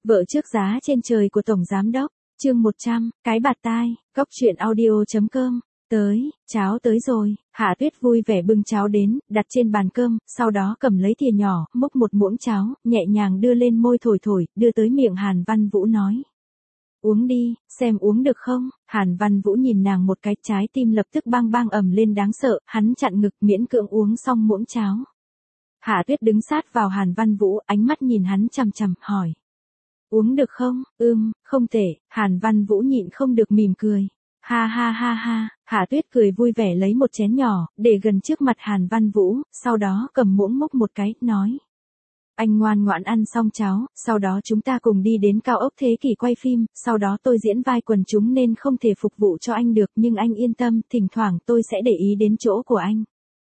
Vợ trước giá trên trời của Tổng Giám Đốc, chương 100, cái bạt tai, góc chuyện audio.com. Cháo tới rồi, Hạ Tuyết vui vẻ bưng cháo đến, đặt trên bàn cơm, sau đó cầm lấy thìa nhỏ, múc một muỗng cháo, nhẹ nhàng đưa lên môi thổi thổi, đưa tới miệng Hàn Văn Vũ nói. Uống đi, xem uống được không? Hàn Văn Vũ nhìn nàng một cái, trái tim lập tức bang bang ầm lên đáng sợ, hắn chặn ngực miễn cưỡng uống xong muỗng cháo. Hạ Tuyết đứng sát vào Hàn Văn Vũ, ánh mắt nhìn hắn chằm chằm, hỏi. Uống được không? Không tệ, Hàn Văn Vũ nhịn không được mỉm cười. Ha ha ha ha, Hạ Tuyết cười vui vẻ lấy một chén nhỏ, để gần trước mặt Hàn Văn Vũ, sau đó cầm muỗng múc một cái, nói. Anh ngoan ngoãn ăn xong cháo, sau đó chúng ta cùng đi đến cao ốc Thế Kỷ quay phim, sau đó tôi diễn vai quần chúng nên không thể phục vụ cho anh được, nhưng anh yên tâm, thỉnh thoảng tôi sẽ để ý đến chỗ của anh.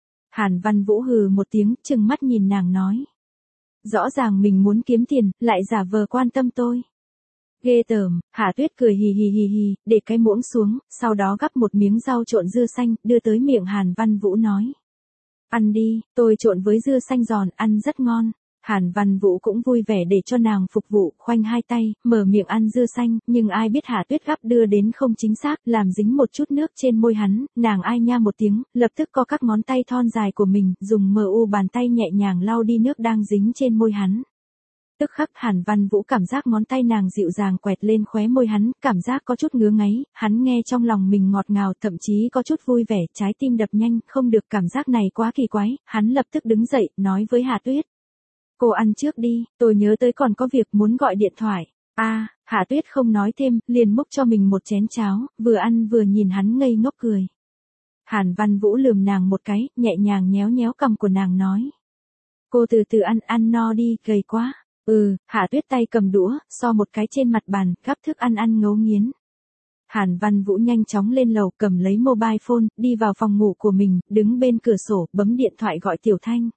Hàn Văn Vũ hừ một tiếng, trừng mắt nhìn nàng nói. Rõ ràng mình muốn kiếm tiền, lại giả vờ quan tâm tôi. Ghê tởm, Hạ Tuyết cười hì hì, để cái muỗng xuống, sau đó gắp một miếng rau trộn dưa xanh, đưa tới miệng Hàn Văn Vũ nói. Ăn đi, tôi trộn với dưa xanh giòn, ăn rất ngon. Hàn Văn Vũ cũng vui vẻ để cho nàng phục vụ, khoanh hai tay, mở miệng ăn dưa xanh, nhưng ai biết Hạ Tuyết gắp đưa đến không chính xác, làm dính một chút nước trên môi hắn, nàng ai nha một tiếng, lập tức co các ngón tay thon dài của mình, dùng bàn tay nhẹ nhàng lau đi nước đang dính trên môi hắn. Tức khắc Hàn Văn Vũ cảm giác ngón tay nàng dịu dàng quẹt lên khóe môi hắn, cảm giác có chút ngứa ngáy, hắn nghe trong lòng mình ngọt ngào, thậm chí có chút vui vẻ, trái tim đập nhanh, không được, cảm giác này quá kỳ quái, hắn lập tức đứng dậy, nói với Hạ Tuyết. Cô ăn trước đi, tôi nhớ tới còn có việc muốn gọi điện thoại. Hạ Tuyết không nói thêm, liền múc cho mình một chén cháo, vừa ăn vừa nhìn hắn ngây ngốc cười. Hàn Văn Vũ lườm nàng một cái, nhẹ nhàng nhéo nhéo cằm của nàng nói. Cô từ từ ăn no đi, gầy quá. Hạ Tuyết tay cầm đũa, so một cái trên mặt bàn, gắp thức ăn ngấu nghiến. Hàn Văn Vũ nhanh chóng lên lầu, cầm lấy mobile phone, đi vào phòng ngủ của mình, đứng bên cửa sổ, bấm điện thoại gọi Tiểu Thanh.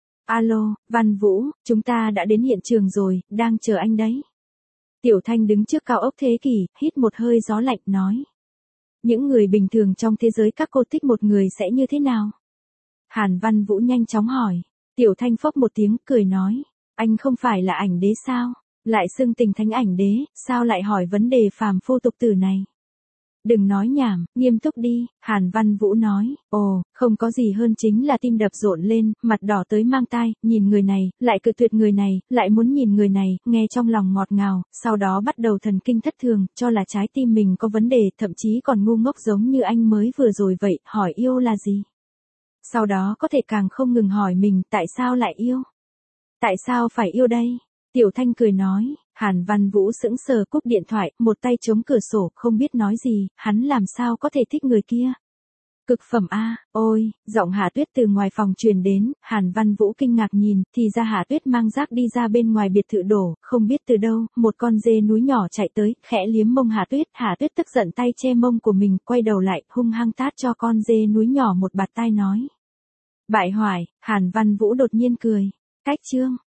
Alo, Văn Vũ, chúng ta đã đến hiện trường rồi, đang chờ anh đấy. Tiểu Thanh đứng trước cao ốc Thế Kỷ, hít một hơi gió lạnh, nói. Những người bình thường trong thế giới các cô thích một người sẽ như thế nào? Hàn Văn Vũ nhanh chóng hỏi. Tiểu Thanh phốc một tiếng, cười nói. Anh không phải là ảnh đế sao? Lại xưng tình thánh ảnh đế, sao lại hỏi vấn đề phàm phu tục tử này? Đừng nói nhảm, nghiêm túc đi, Hàn Văn Vũ nói. Không có gì hơn chính là tim đập rộn lên, mặt đỏ tới mang tai, nhìn người này, lại cự tuyệt người này, lại muốn nhìn người này, nghe trong lòng ngọt ngào, sau đó bắt đầu thần kinh thất thường, cho là trái tim mình có vấn đề, thậm chí còn ngu ngốc giống như anh mới vừa rồi vậy, hỏi yêu là gì? Sau đó có thể càng không ngừng hỏi mình, tại sao lại yêu? Tại sao phải yêu đây? Tiểu Thanh cười nói. Hàn Văn Vũ sững sờ cúp điện thoại, một tay chống cửa sổ, không biết nói gì, hắn làm sao có thể thích người kia. Cực phẩm a, ôi, giọng Hạ Tuyết từ ngoài phòng truyền đến, Hàn Văn Vũ kinh ngạc nhìn, thì ra Hạ Tuyết mang rác đi ra bên ngoài biệt thự đổ, không biết từ đâu, một con dê núi nhỏ chạy tới, khẽ liếm mông Hạ Tuyết tức giận tay che mông của mình, quay đầu lại, hung hăng tát cho con dê núi nhỏ một bạt tai nói. Bại hoại, Hàn Văn Vũ đột nhiên cười. Cách chương.